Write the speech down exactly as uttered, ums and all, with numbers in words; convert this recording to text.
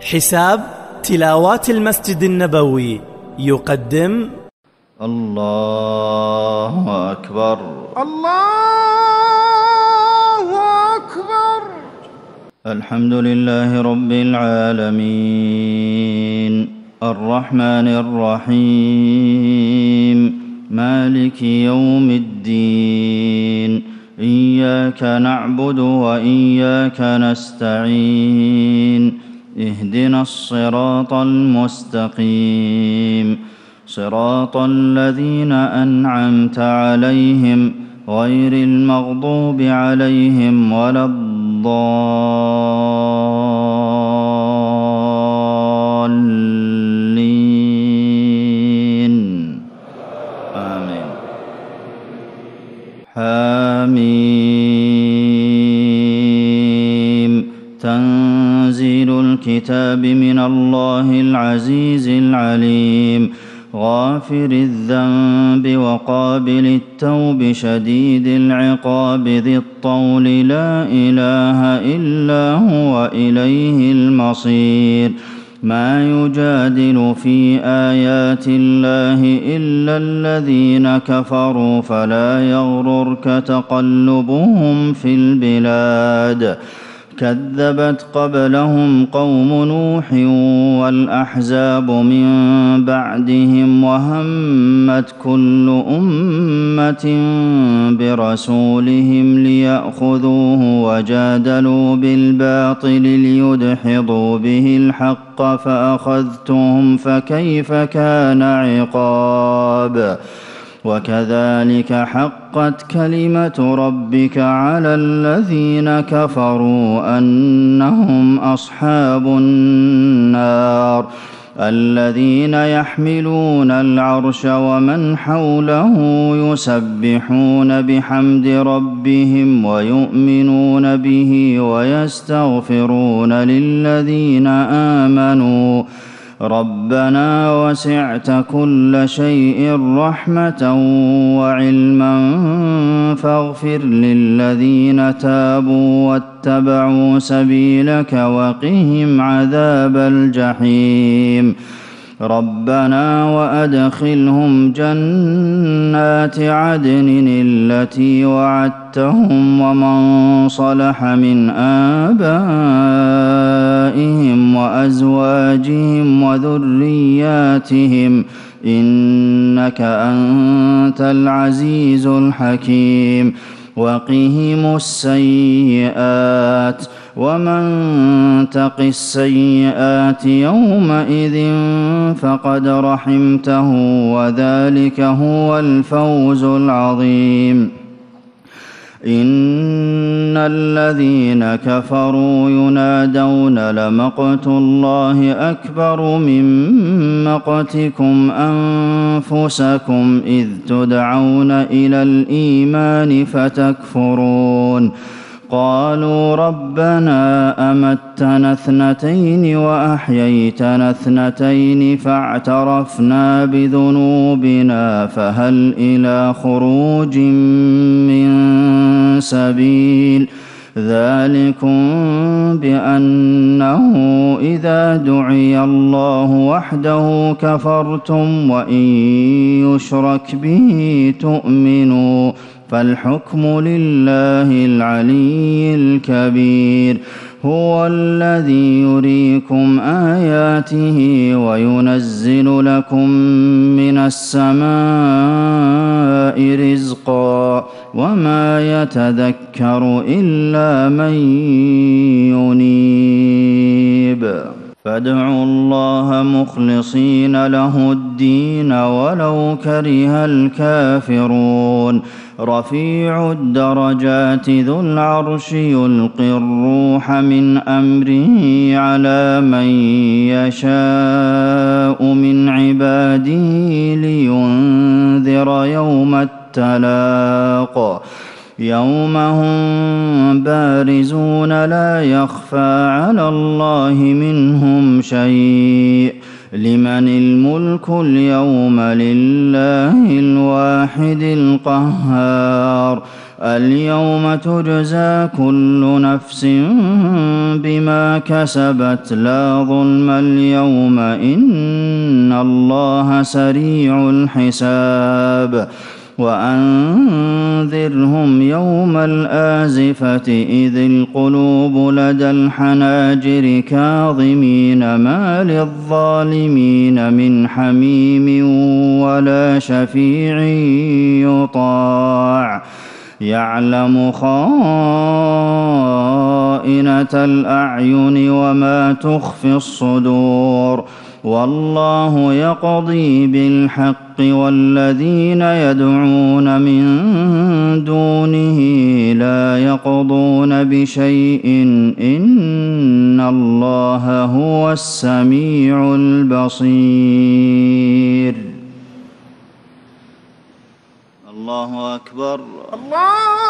حساب تلاوات المسجد النبوي يقدم الله أكبر الله أكبر. الحمد لله رب العالمين الرحمن الرحيم مالك يوم الدين إياك نعبد وإياك نستعين اهدنا الصراط المستقيم صراط الذين أنعمت عليهم غير المغضوب عليهم ولا الضالين آمين. حميم تنزيل الكتاب من الله العزيز العليم غافر الذنب وقابل التوب شديد العقاب ذي الطول لا إله إلا هو إليه المصير. ما يجادل في آيات الله إلا الذين كفروا فلا يغررك تقلبهم في البلاد. كذبت قبلهم قوم نوح والأحزاب من بعدهم وهمت كل أمة برسولهم ليأخذوه وجادلوا بالباطل ليدحضوا به الحق فأخذتهم فكيف كان عقاب. وكذلك حقت كلمة ربك على الذين كفروا أنهم أصحاب النار. الذين يحملون العرش ومن حوله يسبحون بحمد ربهم ويؤمنون به ويستغفرون للذين آمنوا ربنا وسعت كل شيء رحمة وعلما فاغفر للذين تابوا واتبعوا سبيلك وقهم عذاب الجحيم. ربنا وأدخلهم جنات عدن التي وعدتهم ومن صلح من آبائهم وأزواجهم وذرياتهم إنك أنت العزيز الحكيم. وقهم السيئات ومن تق السيئات يومئذ فقد رحمته وذلك هو الفوز العظيم. إن الذين كفروا ينادون لمقت الله أكبر من مقتكم أنفسكم إذ تدعون إلى الإيمان فتكفرون. قالوا ربنا أمتنا اثنتين وأحييتنا اثنتين فاعترفنا بذنوبنا فهل إلى خروج من سبيل. ذلكم بأنه إذا دعي الله وحده كفرتم وإن يشرك به تؤمنوا فالحكم لله العلي الكبير. هو الذي يريكم آياته وينزل لكم من السماء رزقا وما يتذكر إلا من ينيب. فادعوا الله مخلصين له الدين ولو كره الكافرون. رفيع الدرجات ذو العرش يلقي الروح من أمره على من يشاء من عباده لينذر يوم التلاق. يوم هم بارزون لا يخفى على الله منهم شيء. لمن الملك اليوم لله الواحد القهار. اليوم تجزى كل نفس بما كسبت لا ظلم اليوم إن الله سريع الحساب وأنذرهم يوم الآزفة إذ القلوب لدى الحناجر كاظمين ما للظالمين من حميم ولا شفيع يطاع يعلم خائنة الأعين وما تخفي الصدور والله يقضي بالحق والذين يدعون من دونه لا يقضون بشيء إن الله هو السميع البصير. الله أكبر. الله